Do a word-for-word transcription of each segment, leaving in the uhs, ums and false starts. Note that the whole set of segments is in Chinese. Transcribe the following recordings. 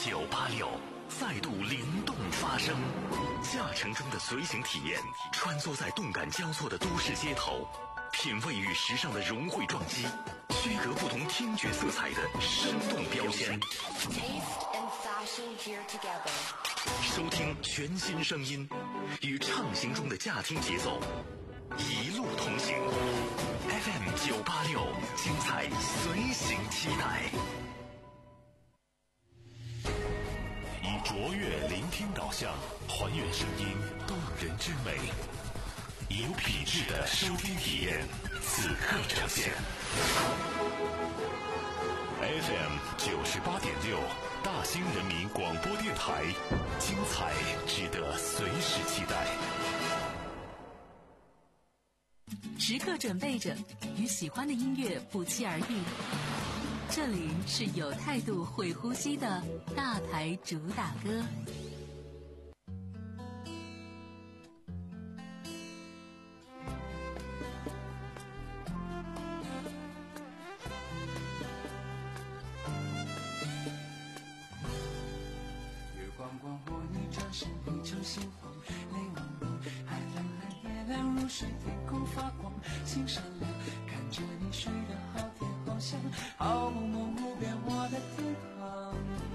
九八六再度灵动发声，驾乘中的随行体验，穿梭在动感交错的都市街头，品味与时尚的融汇撞击，区隔不同听觉色彩的生动标签。收听全新声音，与畅行中的驾听节奏，一路同行。F M 九八六，精彩随行期待。以卓越聆听导向，还原声音动人之美，以有品质的收听体验，此刻呈现。F M 九十八点六，大兴人民广播电台，精彩值得随时期待。 时刻准备着，与喜欢的音乐不期而遇。这里是有态度、会呼吸的大牌主打歌。 月光光或你转身变成星光，泪汪汪，海蓝蓝，月亮如水，天空发光，心闪亮，看着你睡得好甜好香，好梦梦无边我的天堂，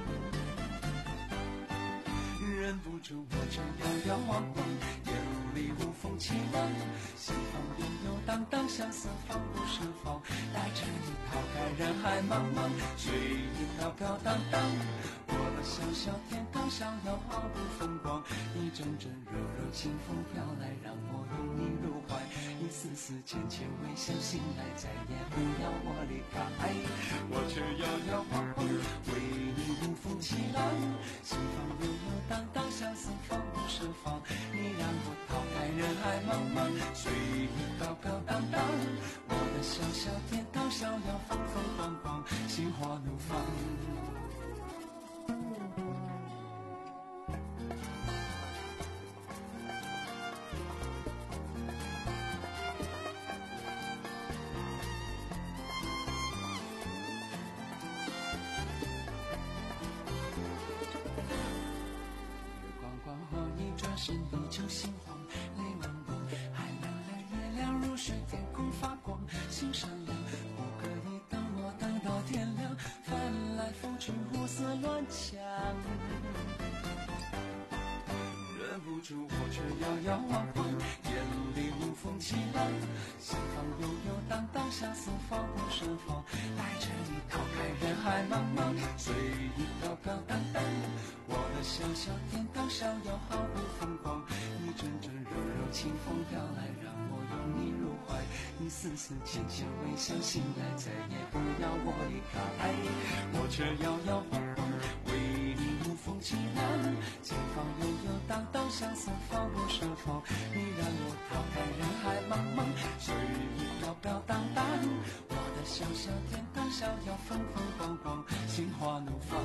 忍不住我却遥遥望望，夜里无风起浪，西方拥有荡荡相思，放不胜放，带着你抛开人海茫茫，随意飘飘荡荡，我的小小天堂逍遥毫不风光，一阵阵柔柔清风飘来，让我拥你入怀，一丝丝浅浅微笑，醒来再也不要我离开，我却遥遥望望，为你无风起浪，西方悠悠荡荡相思，放不胜放，你让我抛开人海茫茫，随意飘飘荡荡，我的小小天堂逍遥，风风光光，心花怒放。身依旧心慌，泪汪汪，海蓝蓝，月亮如水，天空发光，心闪亮，不可以等我等到天亮，翻来覆去胡思乱想，忍不住我却遥遥望望，眼里无风起浪，西方悠悠荡荡相思，放不胜放，带着你抛开人海茫茫，随意飘飘荡荡，我的小小天堂逍遥毫不风光，一阵阵柔柔清风飘来，让我拥你入怀，一丝丝浅浅微笑，醒来再也不要我离开，我却遥遥望望，为你无风起浪，前方悠悠荡荡相思，放不胜放，你让我抛开人海茫茫，随意飘飘荡荡，我的小小天堂逍遥，风风光光，心花怒放。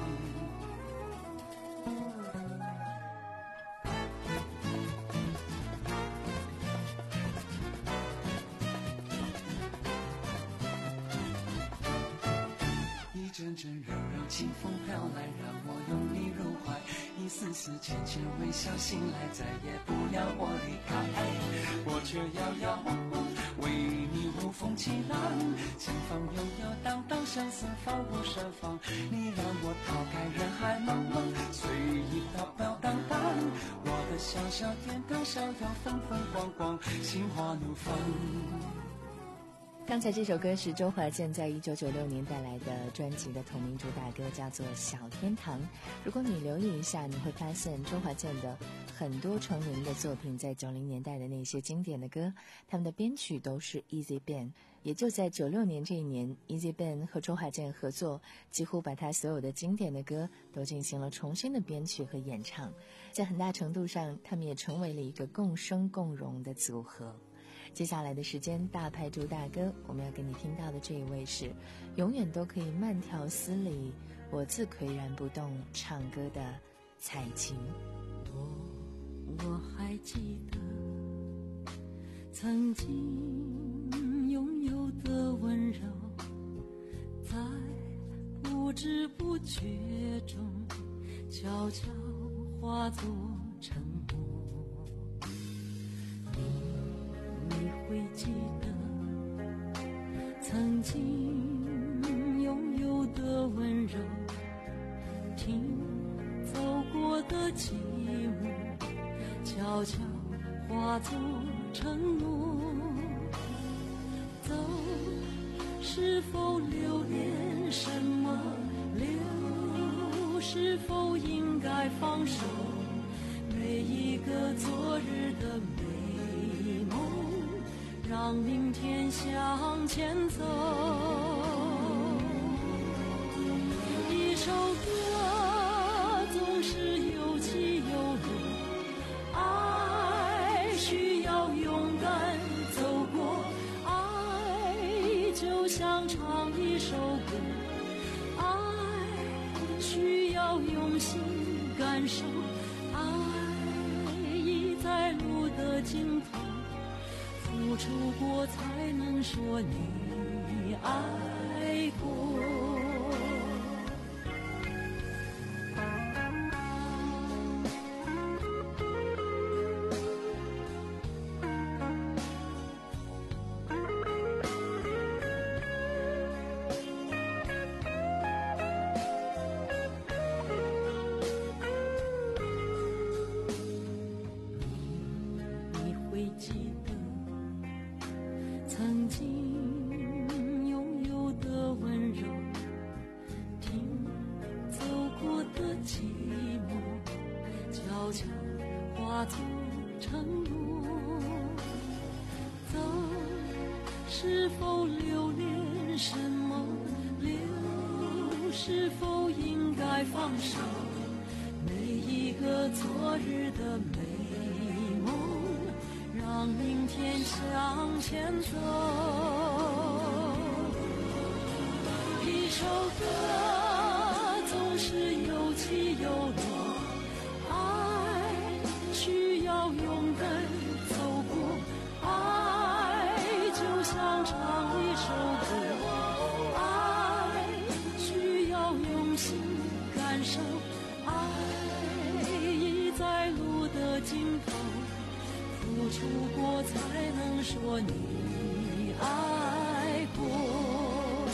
一阵阵柔柔清风飘来，让我拥你入怀，一丝丝浅浅微笑，醒来再也不要我离开，我却遥遥望望，为你无风起浪，前方悠悠荡荡相思，放不胜放，你让我抛开人海茫茫，随意飘飘荡荡，我的小小天堂逍遥，风风光光，心花怒放。 刚才这首歌是周华健在一九九六年带来的专辑的同名主打歌，叫做《小天堂》。如果你留意一下，你会发现周华健的很多成名的作品，在九零年代的那些经典的歌，他们的编曲都是 Easy Band。也就在九六年这一年， Easy Band 和周华健合作，几乎把他所有的经典的歌都进行了重新的编曲和演唱，在很大程度上，他们也成为了一个共生共荣的组合。接下来的时间，大牌主打歌，我们要给你听到的这一位是永远都可以慢条斯理，我自岿然不动唱歌的蔡琴。 我还记得曾经拥有的温柔，在不知不觉中悄悄化作沉默。你你会记得曾经拥有的温柔，听走过的寂寞，悄悄化作承诺。走，是否留恋什么？留，是否应该放手？每一个昨日的美梦，让明天向前走。一首歌总是有起有落，爱需要勇敢走过，爱就像唱一首歌，爱需要用心感受，爱已在路的尽头，付出过才能说你爱过。曾经拥有的温柔，听走过的寂寞，悄悄化作承诺。走，是否留恋什么？留，是否应该放手？每一个昨日的美梦，让明天向前走。一首歌总是有起有落，爱需要勇敢走过，爱就像唱一首歌，爱需要用心感受，爱已在路的尽头，付出过才能说你爱过。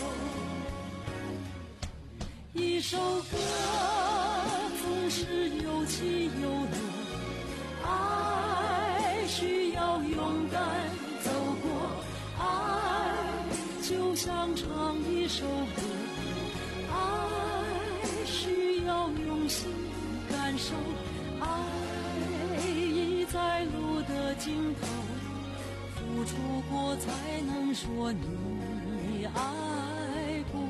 一首歌总是有起有落，爱需要勇敢走过，爱就像唱一首歌，爱需要用心感受，爱已在路的尽头，付出过才能说你爱过。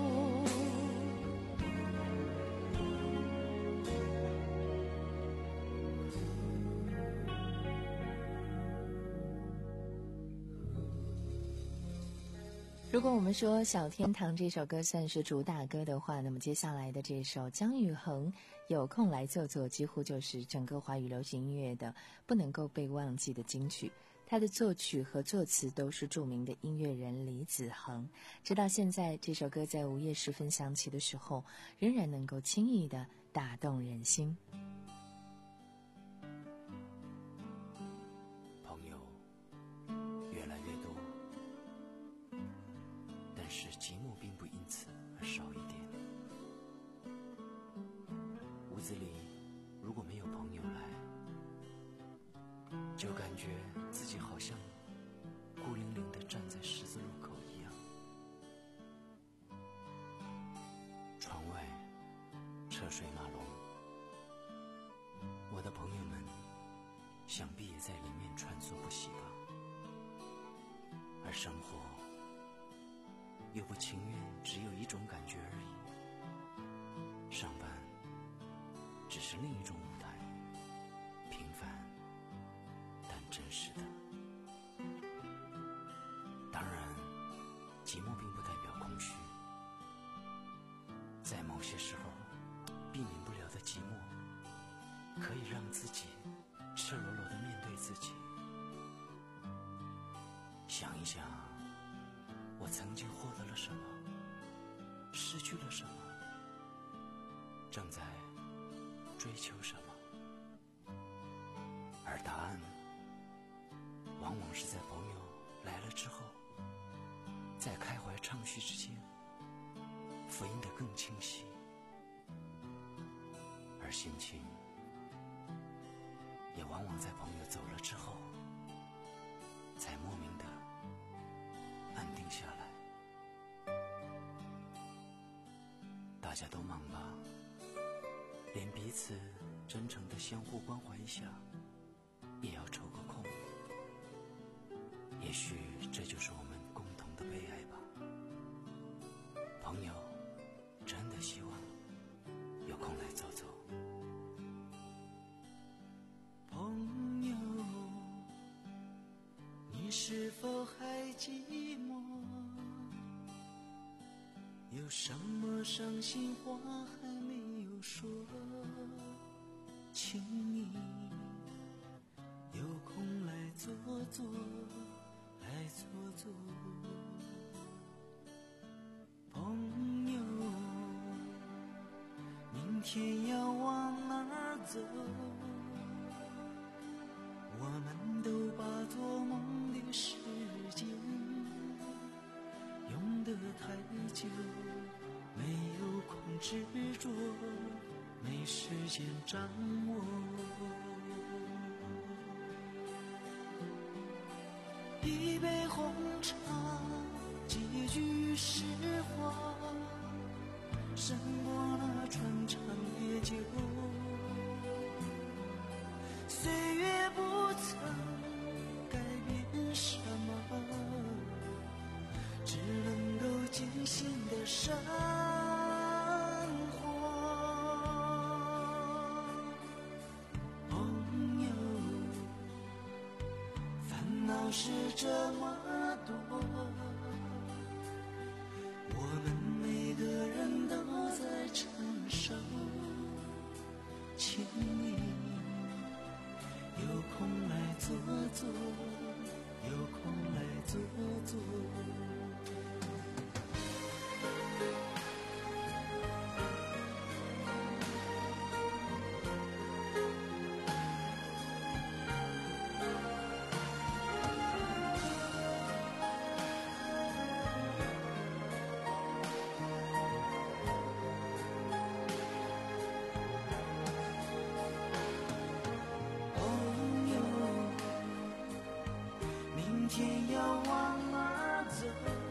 如果我们说《小天堂》这首歌算是主打歌的话，那么接下来的这首姜育恒有空来坐坐，几乎就是整个华语流行音乐的不能够被忘记的金曲。他的作曲和作词都是著名的音乐人李子恒，直到现在这首歌在午夜时分响起的时候，仍然能够轻易地打动人心。 朋友越来越多，但是寂寞并不因此而少一点。屋子里如果没有朋友来，就感觉自己好像孤零零地站在十字路口一样。窗外车水马龙，我的朋友们想必也在里面穿梭不息吧。而生活又不情愿只有一种感觉而已，上班只是另一种舞台，平凡但真实的。当然，寂寞并不代表空虚，在某些时候避免不了的寂寞，可以让自己赤裸裸地面对自己。想一想，我曾经获得了什么，失去了什么，正在追求什么？而答案往往是在朋友来了之后，在开怀畅叙之间复印得更清晰，而心情也往往在朋友走了之后才莫名的安定下来。大家都忙吧，连彼此真诚的相互关怀一下也要抽个空。也许这就是我们共同的悲哀吧。朋友真的希望有空来走走。 朋友，你是否还寂寞？有什么伤心话还没有说？请你有空来坐坐，来坐坐。朋友，明天要往哪儿走？我们都把做梦的时间用得太久，没有空执着，没时间掌握。一杯红茶，几句实话，胜过那穿肠夜酒。岁月不曾改变什么，只能够尽心的生活。朋友，烦恼是这么多，我们每个人都在承受，请你有空来坐坐，有空来坐坐。天要往哪儿走？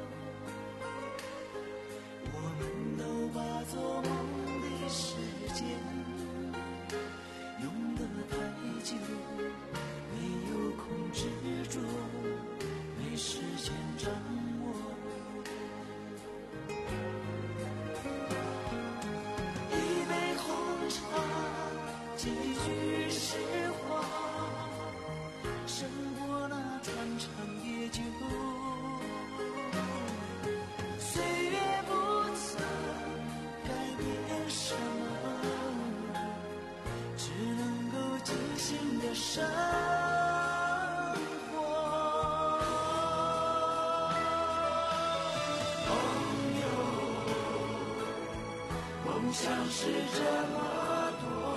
我们都把做梦的时间用得太久，没有空执着，没时间掌握。一杯红茶，几句实话，胜过那穿肠夜酒。岁月不曾改变什么，只能够尽心的生活。朋友，梦想是这么多，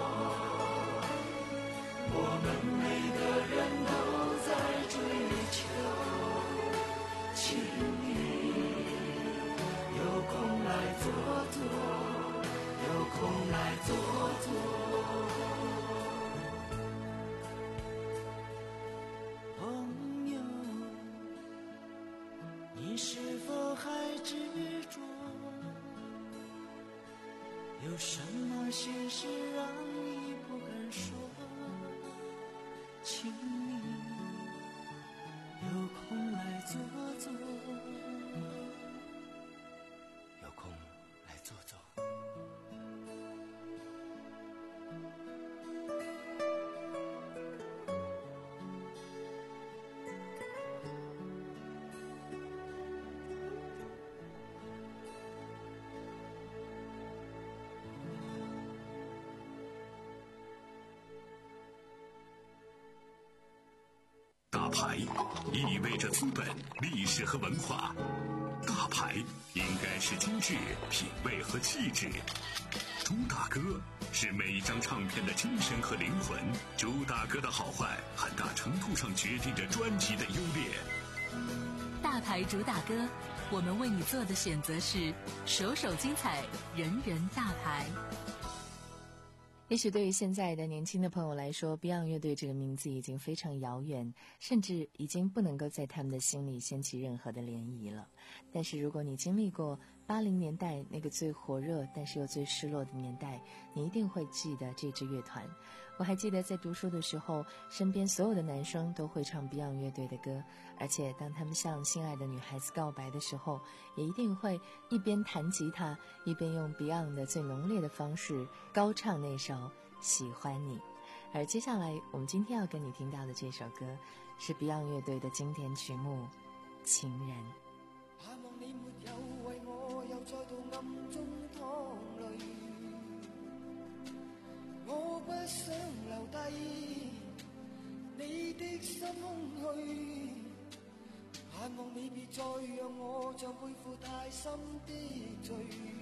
我们每个人都在追求，请你有空来坐坐，有空来坐坐。朋友，你是否还执着？有什么心事让你不敢说？请你有空来坐坐， 有空来坐坐。 大牌意味着资本、历史和文化，大牌应该是精致、品味和气质。 朱大哥是每一张唱片的精神和灵魂，朱大哥的好坏很大程度上决定着专辑的优劣。 大牌主打歌，我们为你做的选择是首首精彩，人人大牌。 也许对于现在的年轻的朋友来说， Beyond 乐队这个名字已经非常遥远，甚至已经不能够在他们的心里掀起任何的涟漪了。但是如果你经历过八零年代那个最火热但是又最失落的年代，你一定会记得这支乐团。我还记得在读书的时候，身边所有的男生都会唱 Beyond 乐队的歌，而且当他们向心爱的女孩子告白的时候，也一定会一边弹吉他，一边用 Beyond 的最浓烈的方式高唱那首喜欢你。而接下来我们今天要跟你听到的这首歌是 Beyond 乐队的经典曲目《情人》。 盼望你沒有為我又再度暗中淌淚，我不想留低你的心空虛，盼望你別再讓我像背負太深的罪，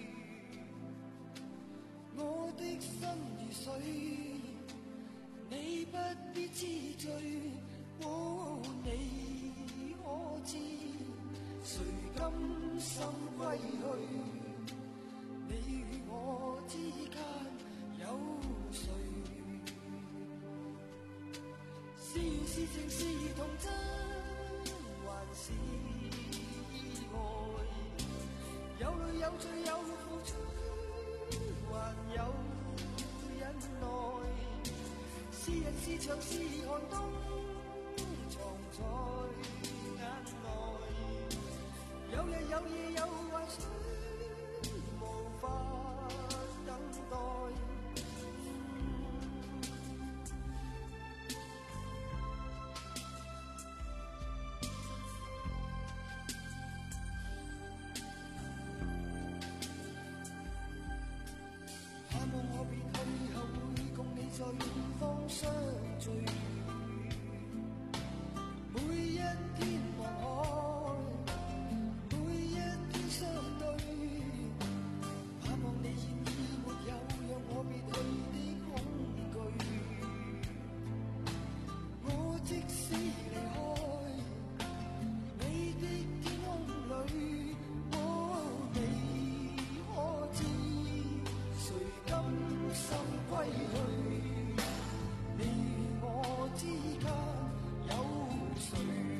我的心如水，你不必知罪，哦，你可知誰甘心歸去？你與我之間有誰？是緣是情是童真，還是意外？有淚有罪有付出，還有忍耐。是人是牆是寒冬，藏在眼內。有日有夜有幻想，無法等待。盼望我別去後會共你在遠方相聚，每一天望海，每一天相對。盼望你現已沒有讓我別去的恐懼，我即使離開你的天空裏，哦，你可知誰甘心歸去？你與我之間有誰？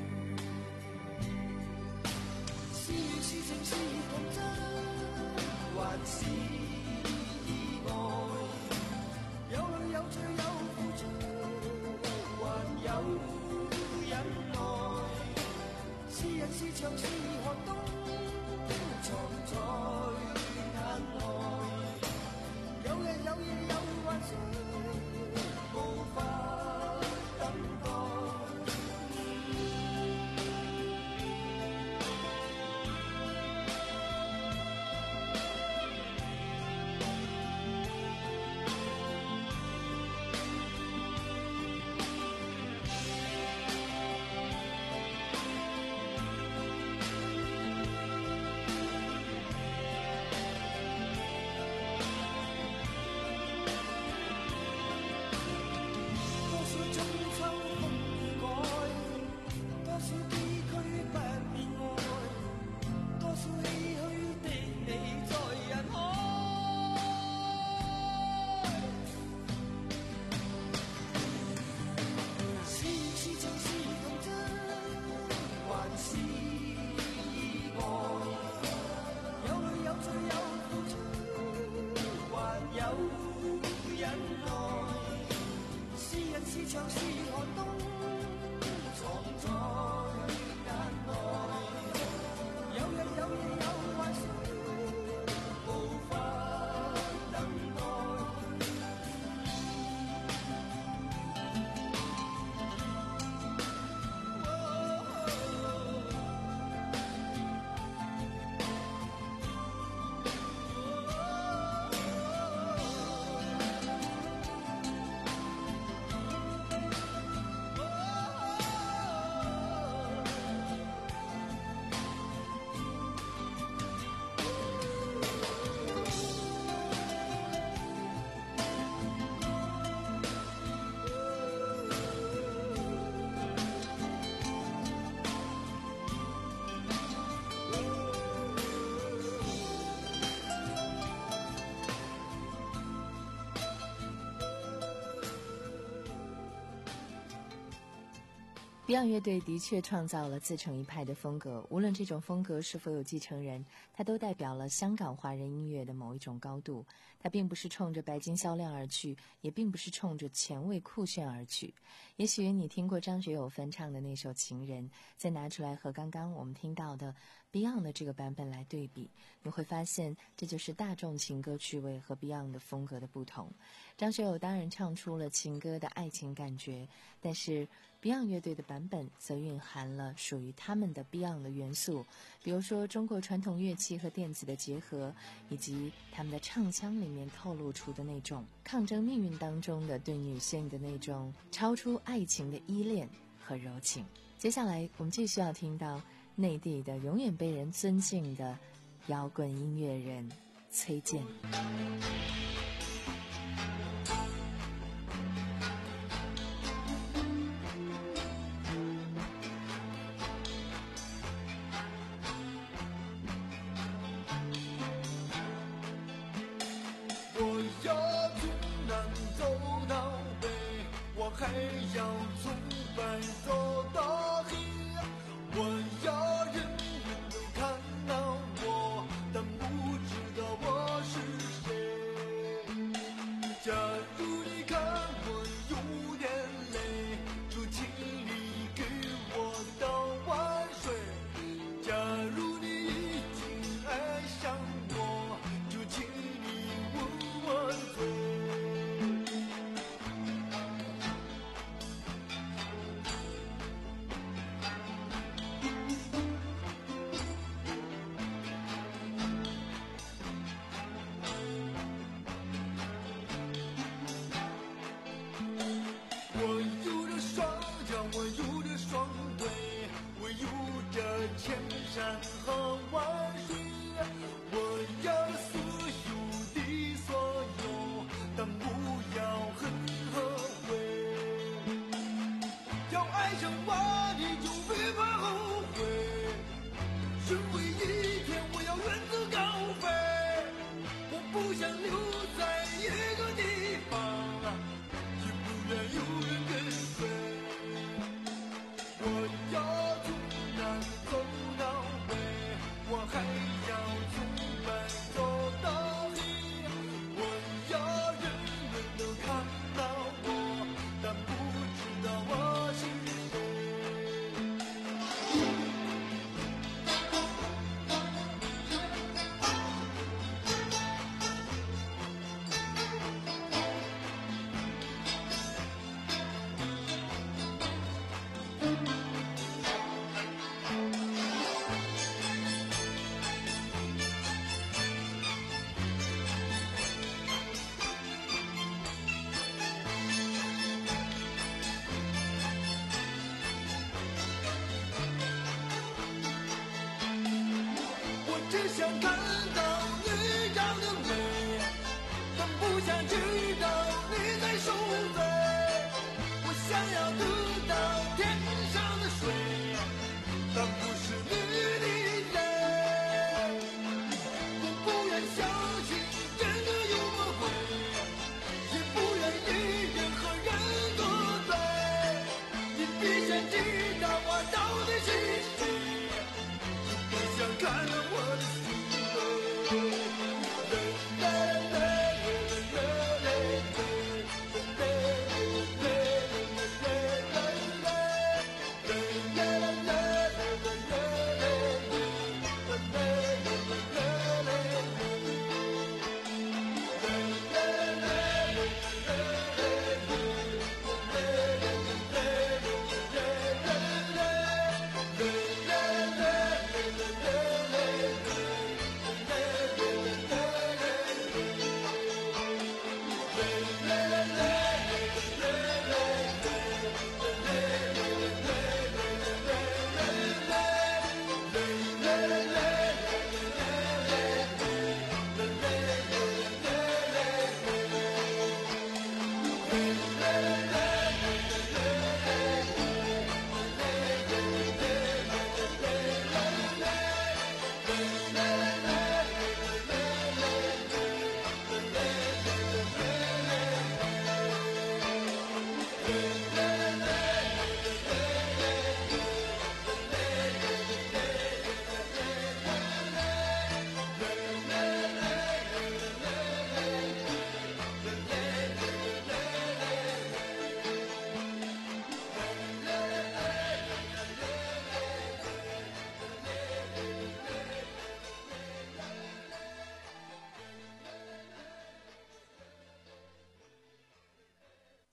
是緣是情是童真，還是意外？有淚有罪有付出，還有忍耐。是人是牆是寒冬，藏在眼內。有日有夜有幻想，無法等待。 Beyond 乐队的确创造了自成一派的风格，无论这种风格是否有继承人，它都代表了香港华人音乐的某一种高度。它并不是冲着白金销量而去，也并不是冲着前卫酷炫而去。也许你听过张学友翻唱的那首《情人》，再拿出来和刚刚我们听到的 Beyond 的这个版本来对比，你会发现这就是大众情歌趣味和 Beyond 的风格的不同。张学友当然唱出了情歌的爱情感觉，但是 Beyond 乐队的版本则蕴含了属于他们的 Beyond 的元素，比如说中国传统乐器和电子的结合，以及他们的唱腔里面透露出的那种抗争命运当中的对女性的那种超出爱情的依恋和柔情。接下来我们继续要听到内地的永远被人尊敬的摇滚音乐人崔健。 还要从白走到黑，我要人人都看到我，但不知道我是谁。假如你看我有点累，就请你给我倒碗水。假如你已经爱上我，就请你吻我嘴。千山和万水，我要所有的所有，但不要恨和悔。要爱上我，你就别怕后悔。因为一天我要远走高飞，我不想留在一个地方，也不愿有人跟随。我要从南走到北，我还要从白走到黑。我要人人都看到我，但不知道我是只想看到你长得美，但不想知道你在受罪。我想要得到天上的水，但不是你的泪。我不愿相信真的有魔鬼，也不愿意任何人作对。你必须知道我到底是谁，你不想看到我的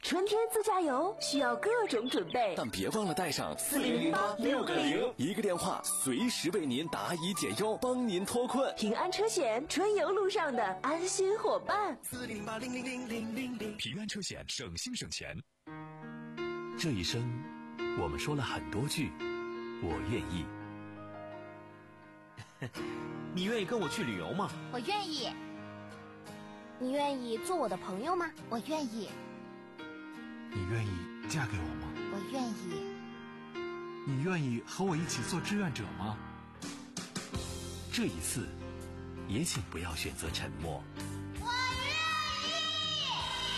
春天自驾游需要各种准备， 但别忘了带上四零零八六个零， 一个电话随时为您答疑解忧，帮您脱困。 平安车险，春游路上的安心伙伴。 四零零八零零零零零零，平安车险，省心省钱。这一生，我们说了很多句“我愿意”。 你愿意跟我去旅游吗？ 我愿意。你愿意做我的朋友吗？我愿意。 你愿意嫁给我吗？ 我愿意。 你愿意和我一起做志愿者吗？ 这一次，也请不要选择沉默。 我愿意。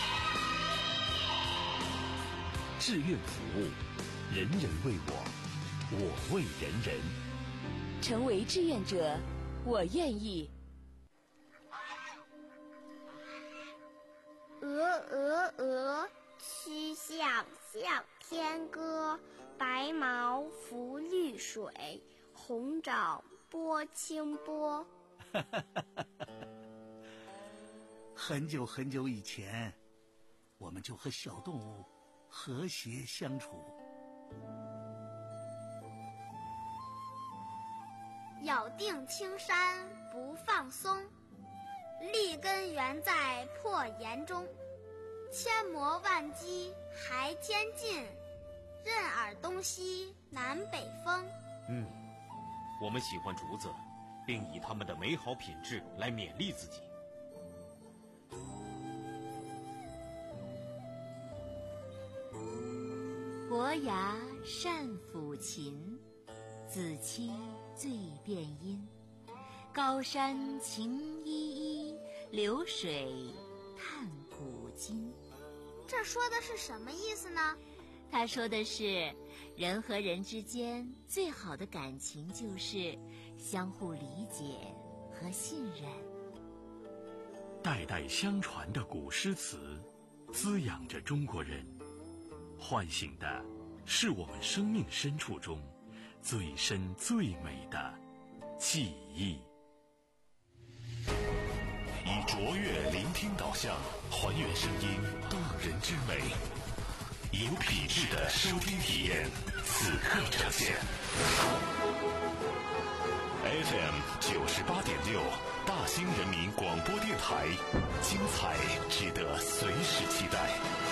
志愿服务，人人为我，我为人人。 成为志愿者，我愿意。 鹅鹅鹅，曲项向天歌。白毛浮绿水，红掌拨清波。 很久很久以前，我们就和小动物和谐相处。 咬定青山不放松，立根原在破岩中。千磨万击还坚劲，任尔东西南北风。 嗯，我们喜欢竹子，并以它们的美好品质来勉励自己。 伯牙善抚琴，子期最辨音。高山晴依依，流水叹古今。 这说的是什么意思呢？ 他说的是，人和人之间最好的感情就是相互理解和信任。 代代相传的古诗词，滋养着中国人，唤醒的是我们生命深处中最深最美的记忆。以卓越聆听导向，还原声音动人之美，有品质的收听体验，此刻呈现。F M 九十八点六，大兴人民广播电台，精彩值得随时期待。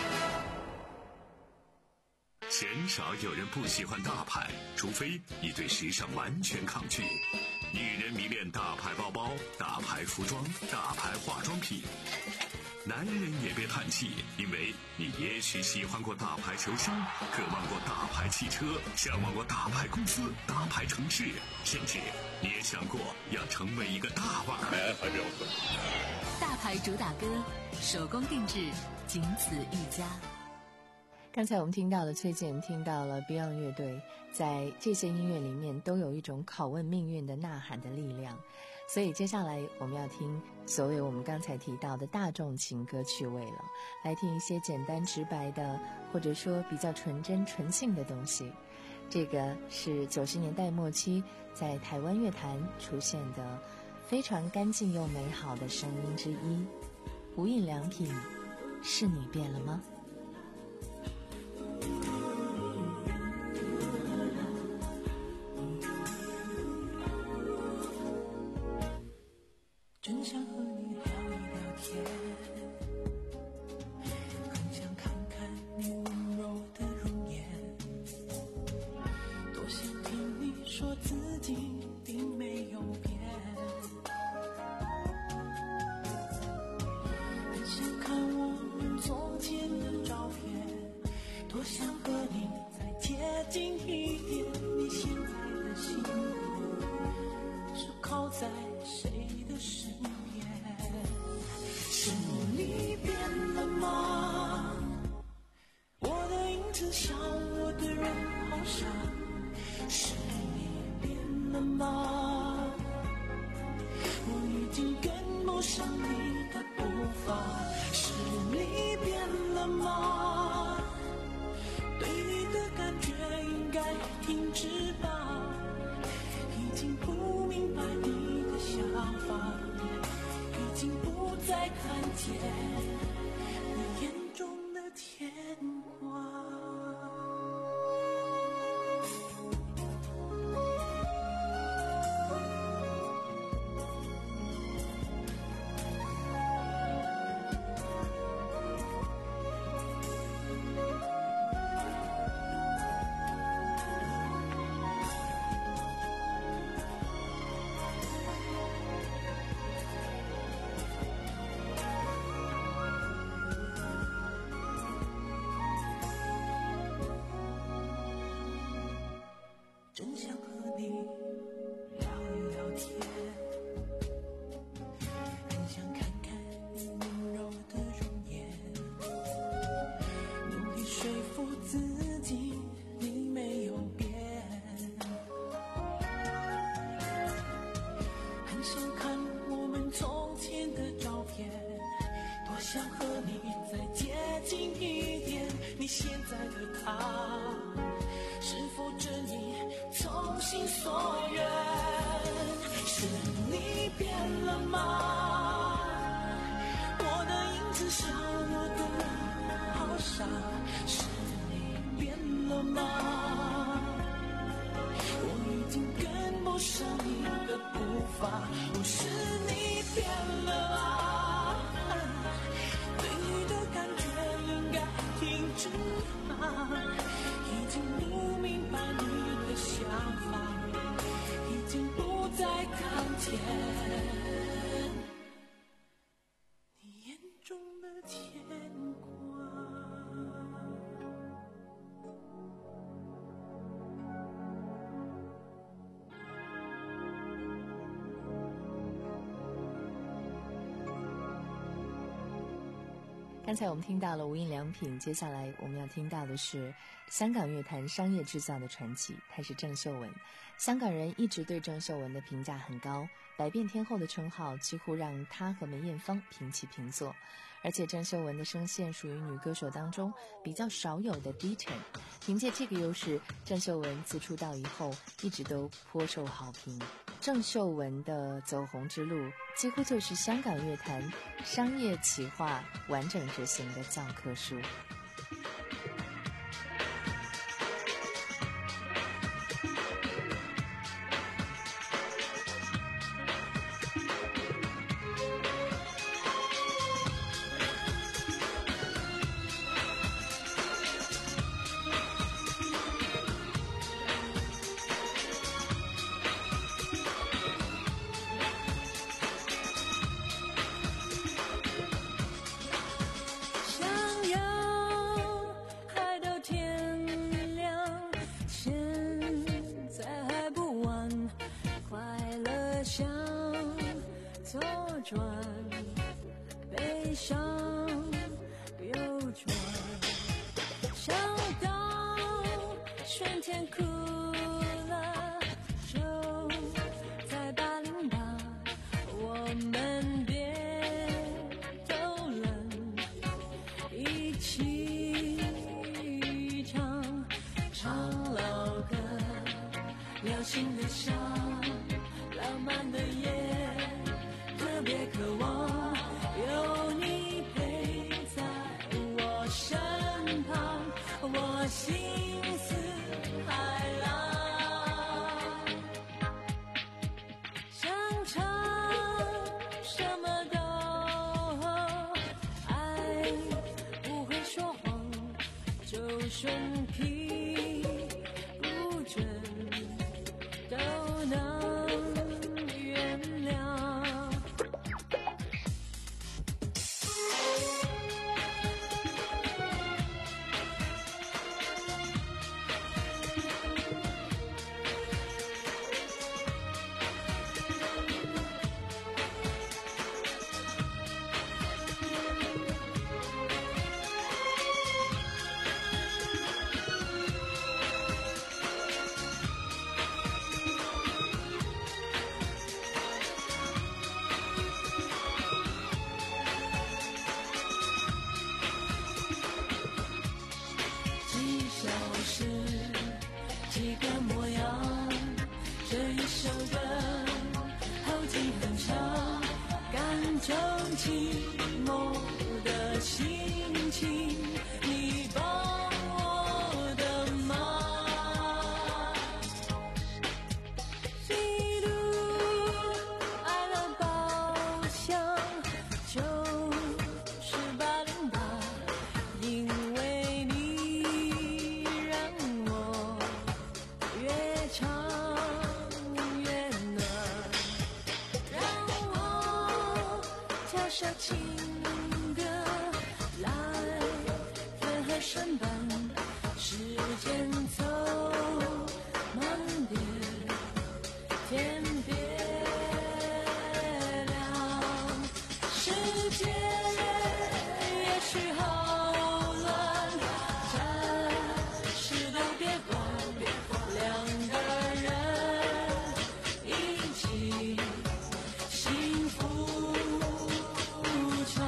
鲜少有人不喜欢大牌，除非你对时尚完全抗拒。女人迷恋大牌包包、大牌服装、大牌化妆品。男人也别叹气，因为你也许喜欢过大牌球星，渴望过大牌汽车，向往过大牌公司、大牌城市，甚至你也想过要成为一个大腕。 大牌主打歌，手工定制，仅此一家。 刚才我们听到了崔健，听到了 Beyond 乐队，在这些音乐里面都有一种拷问命运的呐喊的力量。所以接下来我们要听所谓我们刚才提到的大众情歌趣味了，来听一些简单直白的，或者说比较纯真纯性的东西。这个是九十年代末期在台湾乐坛出现的非常干净又美好的声音之一。无印良品，是你变了吗？ 真想和你聊一聊天，很想看看你温柔的容颜，多想听你说自己并没有变，很想看我们从前的照片，多想和你再接近一点。你现在的幸福是靠在谁的身边？是你变了吗？我的影子像我的人好像。是你变了吗？我已经跟不上你的步伐。是你变了吗？对你的感觉应该停止吧。已经不明白你的想法，已经不再看见你眼中的天想和你再接近一点，你现在的他是否真已从心所愿？是你变了吗？我的影子少了个好傻，是你变了吗？我已经跟不上你的步伐，不是你变了啊，对你的感觉应该停止啊，已经不明白你的想法，已经不再看见你眼中的牵挂。 刚才我们听到了无印良品，接下来我们要听到的是香港乐坛商业制造的传奇，她是郑秀文。香港人一直对郑秀文的评价很高，百变天后的称号几乎让她和梅艳芳平起平坐。而且郑秀文的声线属于女歌手当中比较少有的低沉，凭借这个优势，郑秀文自出道以后一直都颇受好评。郑秀文的走红之路几乎就是香港乐坛商业企划完整执行的教科书。 幸福。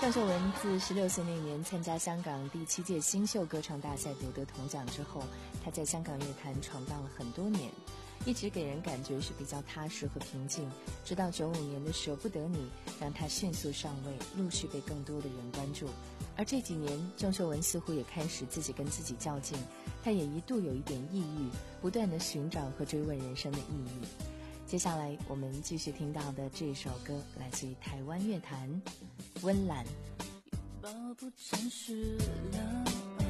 郑秀文自十六岁那年参加香港第七届新秀歌唱大赛夺得铜奖之后，她在香港乐坛闯荡了很多年，一直给人感觉是比较踏实和平静，直到九五年的《舍不得你》让她迅速上位，陆续被更多的人关注。而这几年郑秀文似乎也开始自己跟自己较劲，她也一度有一点抑郁，不断地寻找和追问人生的意义。接下来我们继续听到的这首歌来自于台湾乐坛温岚。 抱不诚实了，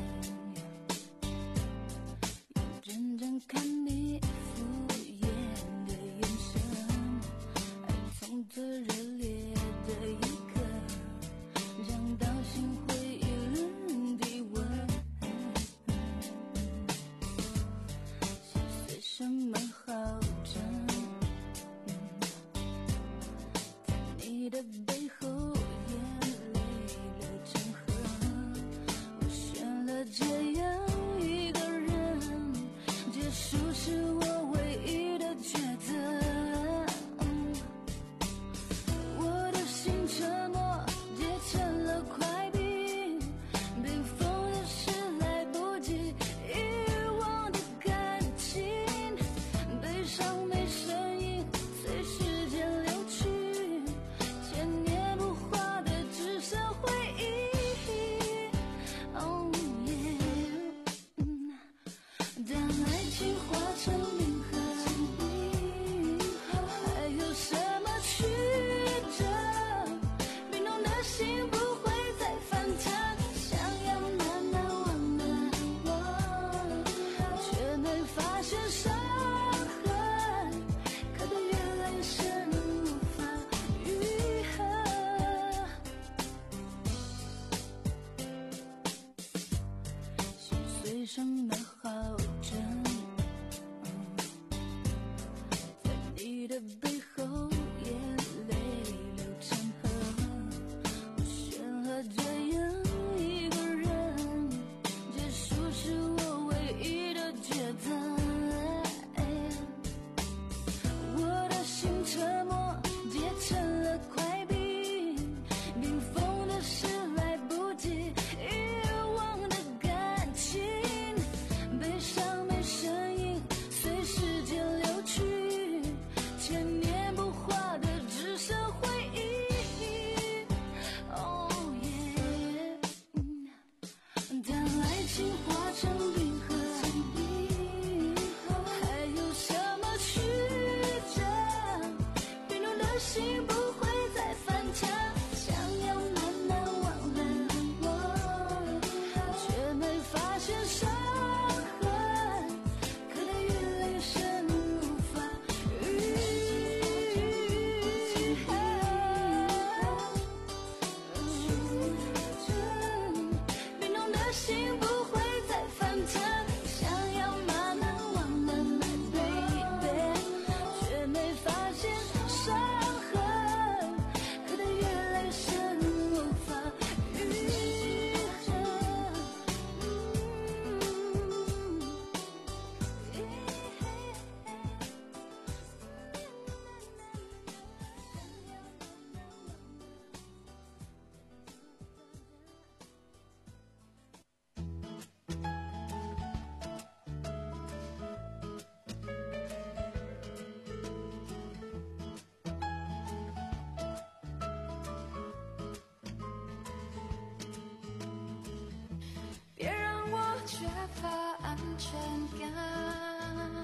眼睁睁看你敷衍的眼神，爱从最热烈的一刻降到心灰意冷的温，细碎什么好真，在你的背后这样一个人，结束是我唯一的抉择。我的心沉默结成了块冰，冰封的是来不及遗忘的感情，悲伤没声音，随时间流去，千年不化的只剩回忆。当爱情化成冰河，还有什么曲折？冰冻的心不会再翻腾，想要慢慢忘了我，却没发现伤痕，刻得越来越深，无法愈合。细碎什么好真，在你的背后眼泪流成河，我选了这样一个人，结束是我唯一的抉择。我的心沉默结成了块冰，冰封的是来不及遗忘的感情，悲伤没声音，随时间流去，千年不化的只剩回忆。哦耶！当爱情化成冰河，还有什么曲折？冰冻的心不会再翻腾，想要慢慢忘了我，却没发现伤痕，刻得越来越深，无法愈合。冰冻的心不会再翻腾，想要慢慢忘了 my baby， 却没发现伤痕，刻得越来越深，无法愈合。别让我缺乏安全感，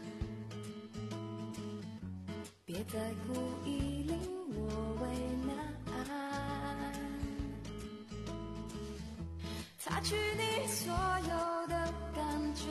别再故意令我为难，擦去你所有的感觉，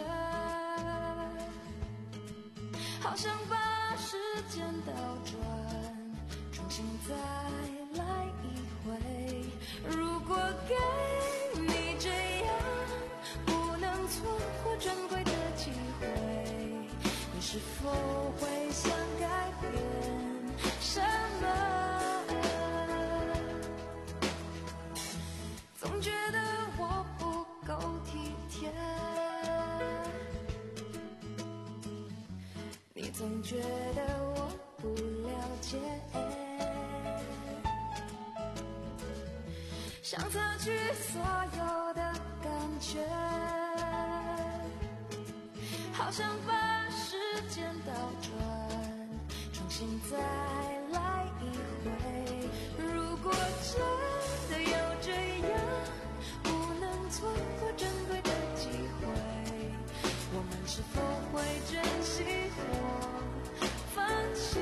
好想把时间倒转，重新再来一回。如果给你这样不能错过珍贵的机会，你是否会想改变什么？总觉得我不够体贴，你总觉得我不了解， 想擦去所有的感觉，好想把时间倒转，重新再来一回。如果真的有这样不能错过珍贵的机会，我们是否会珍惜或放弃？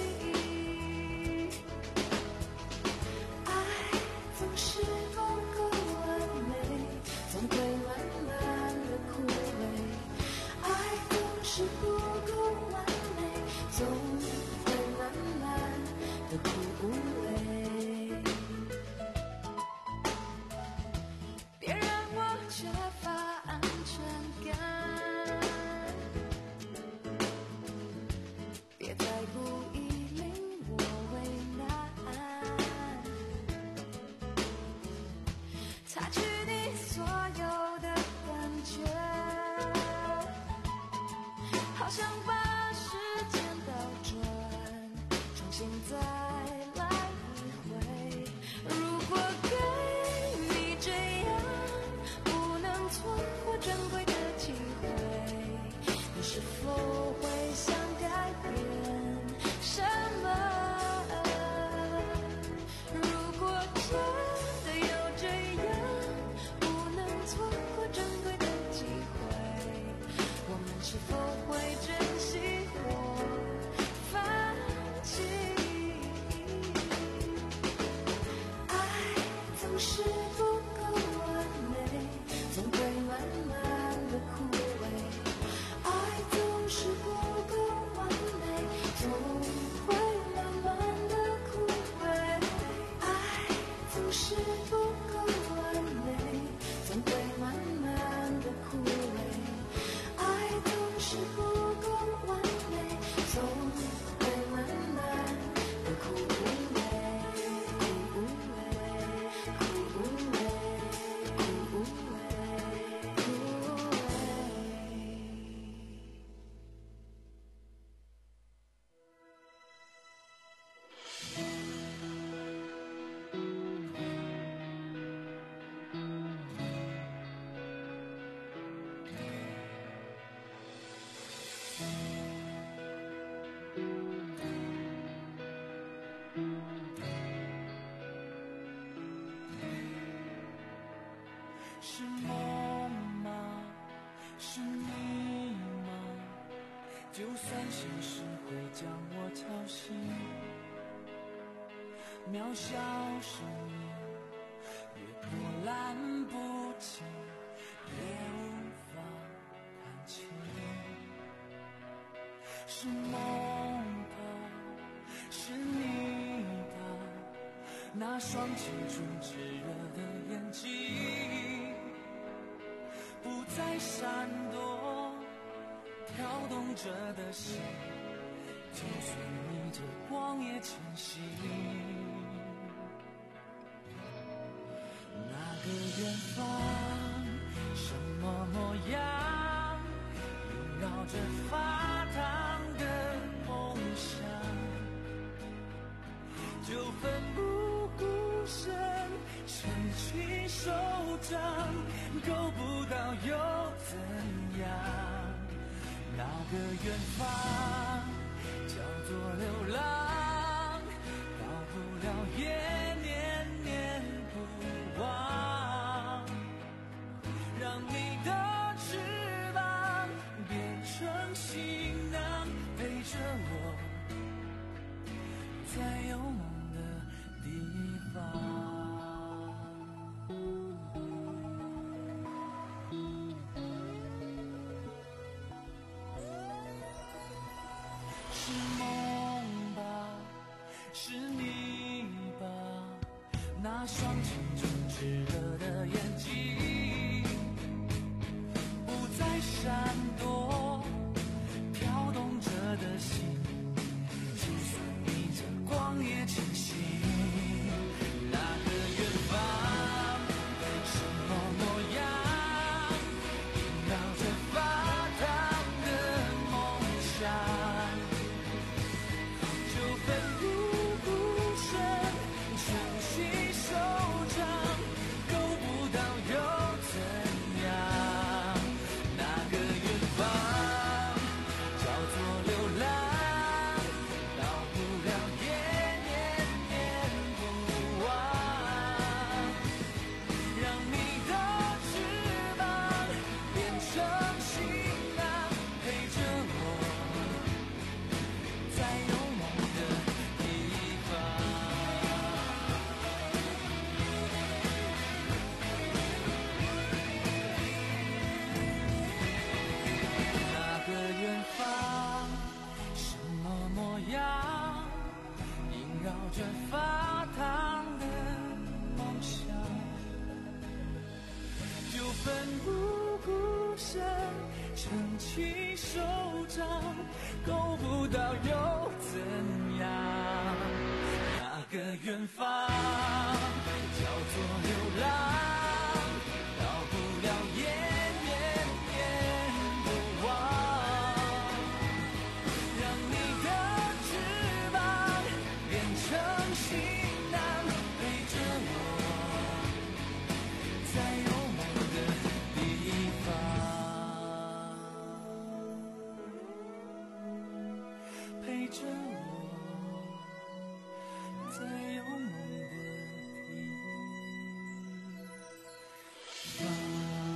爱总是不够完美，总会慢慢的枯萎。爱总是不够完美，总会慢慢的枯萎。别让我缺乏安全感，别再故意令我为难，擦去你所有的感觉，好想把时间倒转，重新再来一回。如果给你这样不能错过珍贵的机会，你是否会想改变什么？如果真的有这样不能错过珍贵的机会，我们是否会珍惜或放弃？爱总是不够完美，总会慢慢的枯萎。爱总是不够完美，总会慢慢的枯萎。爱总是不够完美，总会慢慢的枯萎。爱总是不够完美，总会慢慢的枯萎。枯萎，枯萎，枯萎，枯萎。是梦吗？是你吗？就算现实会将我敲醒，渺小生命越波澜不惊，越无法看清。是梦吧？是你吧？那双青春炙热的眼睛不再闪躲，跳动着的心就随你着光也前行。那个远方什么模样，萦绕着发烫的梦想，就奋不顾身撑起手掌，够不到又怎样？那个远方叫做流浪，到不了也念念不忘，让你的翅膀变成行囊，陪着我在有梦的地方。是梦吧？是你吧？那双青春炙热的眼睛不再闪躲，跳动着的心就算逆着光也前行。那个远方什么模样，萦绕着发烫的梦想，就奋不顾身撑起手掌， 奋不顾身撑起手掌，够不到又怎样？那个远方叫做流浪，到不了延绵绵的望，让你的翅膀变成行囊，陪着我在有梦的地方，陪着我在有梦的地方。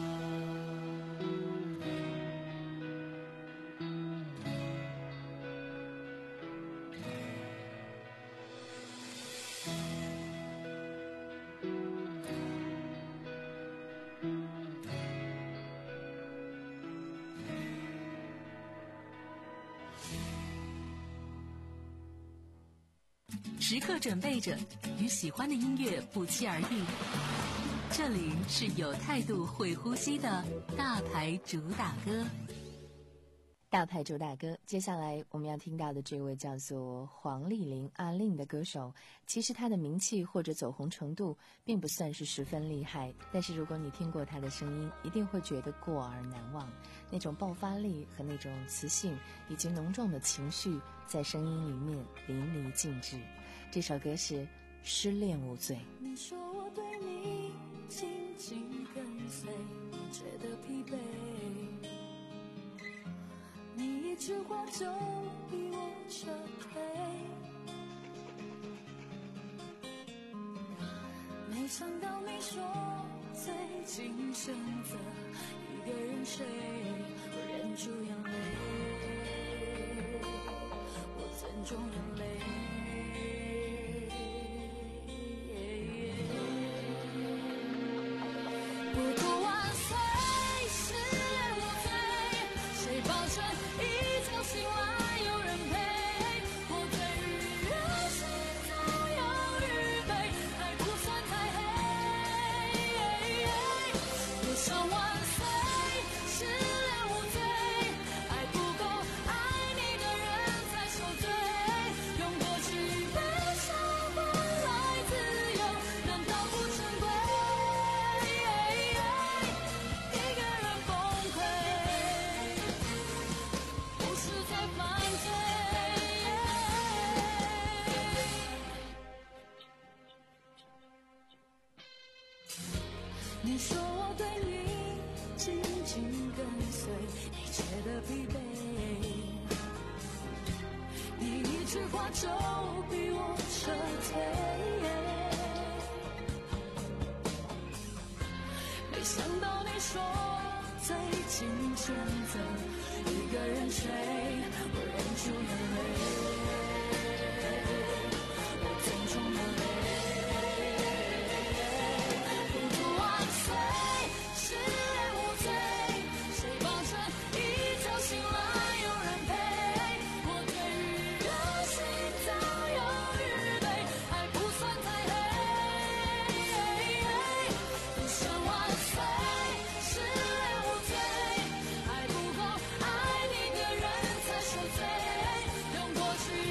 时刻准备着，与喜欢的音乐不期而遇。这里是有态度、会呼吸的大牌主打歌。 大牌主打歌，接下来我们要听到的这位叫做黄丽玲阿令的歌手，其实她的名气或者走红程度并不算是十分厉害，但是如果你听过她的声音，一定会觉得过耳难忘。那种爆发力和那种磁性以及浓重的情绪在声音里面淋漓尽致。这首歌是《失恋无罪》。 你说我对你紧紧跟随，觉得疲惫，你一句话就逼我撤退，没想到你说最近选择一个人睡，我忍住眼泪，我尊重眼泪。你说我对你紧紧跟随，你觉得疲惫，你一句话就逼我撤退，没想到你说最近选择一个人睡，我忍住眼泪，我尊重眼泪。过去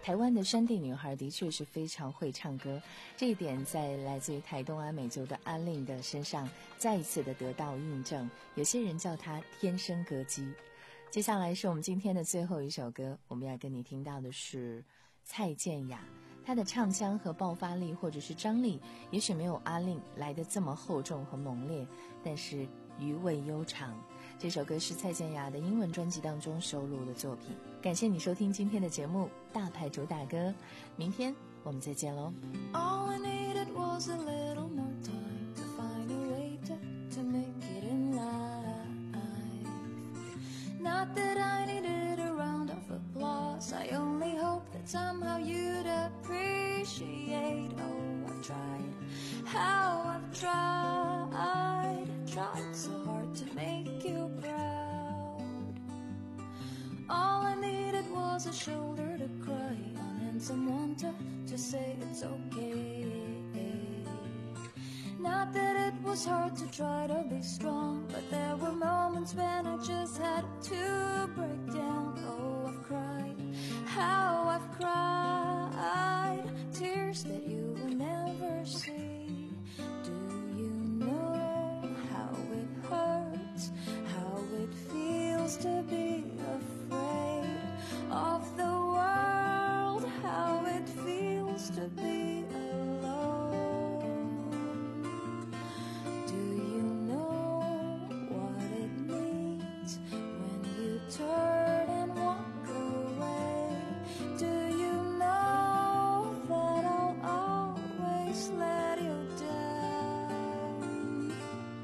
台湾的山地女孩的确是非常会唱歌，这一点在来自于台东安美族的安令的身上再一次的得到印证，有些人叫她天生歌姬。接下来是我们今天的最后一首歌，我们要跟你听到的是蔡健雅，她的唱腔和爆发力或者是张力也许没有阿令来得这么厚重和猛烈，但是余味悠长。这首歌是蔡健雅的英文专辑当中收录的作品。感谢你收听今天的节目大牌主打歌，明天我们再见喽。 All I needed was a little more time to find a way to, to make it in life. Not that I needed a round of applause, I only hope that somehow you'd appreciate. Oh, I've tried, how I've tried, tried so hard to make you proud. All I needed was a shoulder to cry on and someone to, to say it's okay. Not that it was hard to try to be strong, but there were moments when I just had to break down. Oh, I've cried, how I've cried, tears that you will never see. Do you know how it hurts, how it feels to be afraid of the world, how it feels to be alone? Do you know what it means when you turn and walk away? Do you know that I'll always let you down?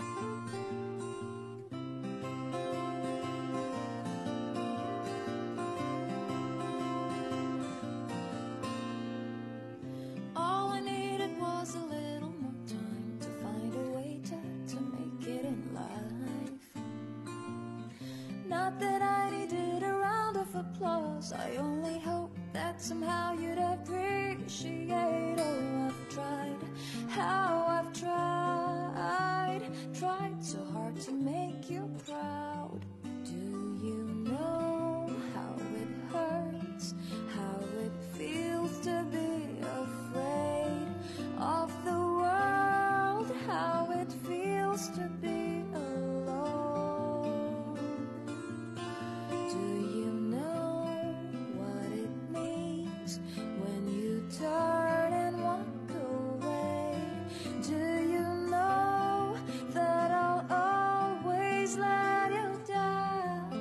All I needed was a little more time to find a way to, to make it in life. Not that I needed a round of applause, I only hope that somehow you'd appreciate. Oh, I've tried, how I've tried, tried so hard to make you proud. Do you know how it hurts, how it feels to be afraid of the world, how it feels to be alone? Do you know what it means when you turn and walk away? Do you know that I'll always let you down?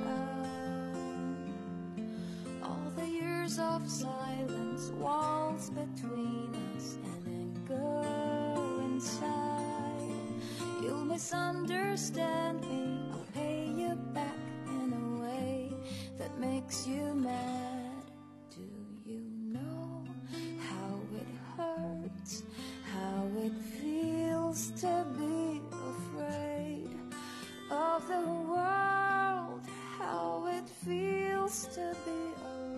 All the years of silence, walls between us and anger inside. You'll misunderstand me, I'll pay you back in a way that makes you mad. Do you know how it hurts, how it feels to be afraid of the world, how it feels to be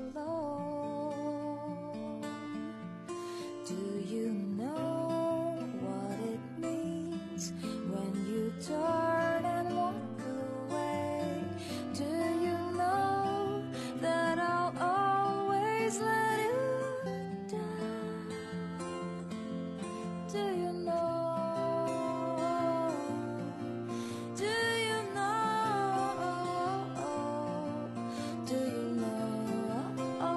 alone? Do you know what it means when you turn and walk away? Do you know that I'll always let you down? Do you know? Do you know? Do you know?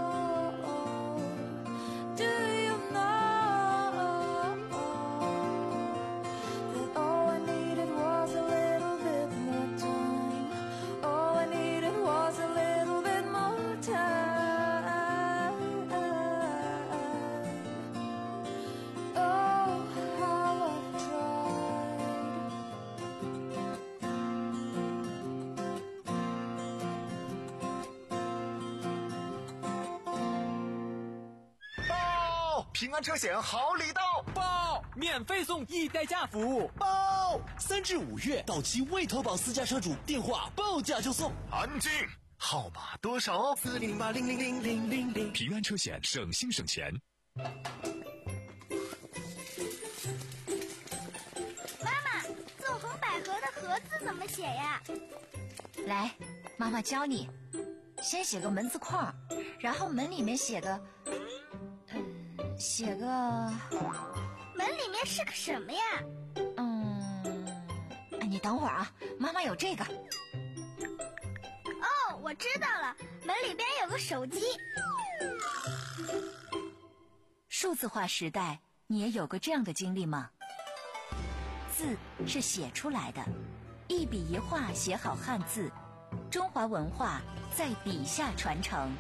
Do you know that all I needed was a little bit more time? All I needed was a little bit more time. Oh, how I've tried. 报！平安车险好礼到！ 报！免费送易代驾服务！ 报！三至五月到期未投保私家车主，电话报价就送。安静！号码多少？四零八零零零零零零。平安车险，省心省钱。 妈妈，纵横捭阖的阖字怎么写呀？ 来，妈妈教你，先写个门字框，然后门里面写个写个…… 门里面是个什么呀？ 嗯，你等会儿啊，妈妈有这个。 哦，我知道了，门里边有个手机。 数字化时代，你也有过这样的经历吗？字是写出来的，一笔一画写好汉字，中华文化在笔下传承。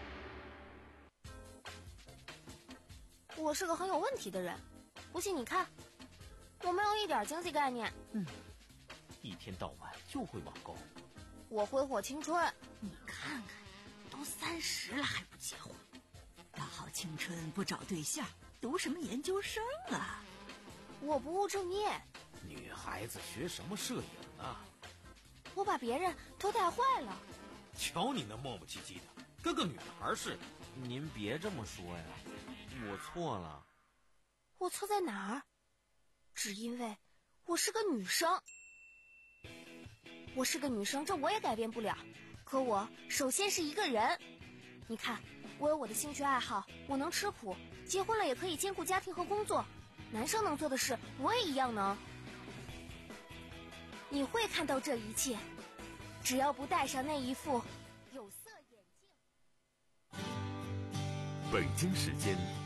我是个很有问题的人，不信你看，我没有一点经济概念。 嗯，一天到晚就会网购。 我挥霍青春。 你看看，都三十了还不结婚，大好青春不找对象，读什么研究生啊？ 我不务正业。 女孩子学什么摄影啊？ 我把别人都带坏了。 瞧你那磨磨唧唧的，跟个女孩似的。您别这么说呀，我错了。 我错在哪儿？只因为我是个女生。我是个女生，这我也改变不了。可我首先是一个人。你看，我有我的兴趣爱好，我能吃苦，结婚了也可以兼顾家庭和工作。男生能做的事，我也一样能。你会看到这一切，只要不戴上那一副有色眼镜。 北京时间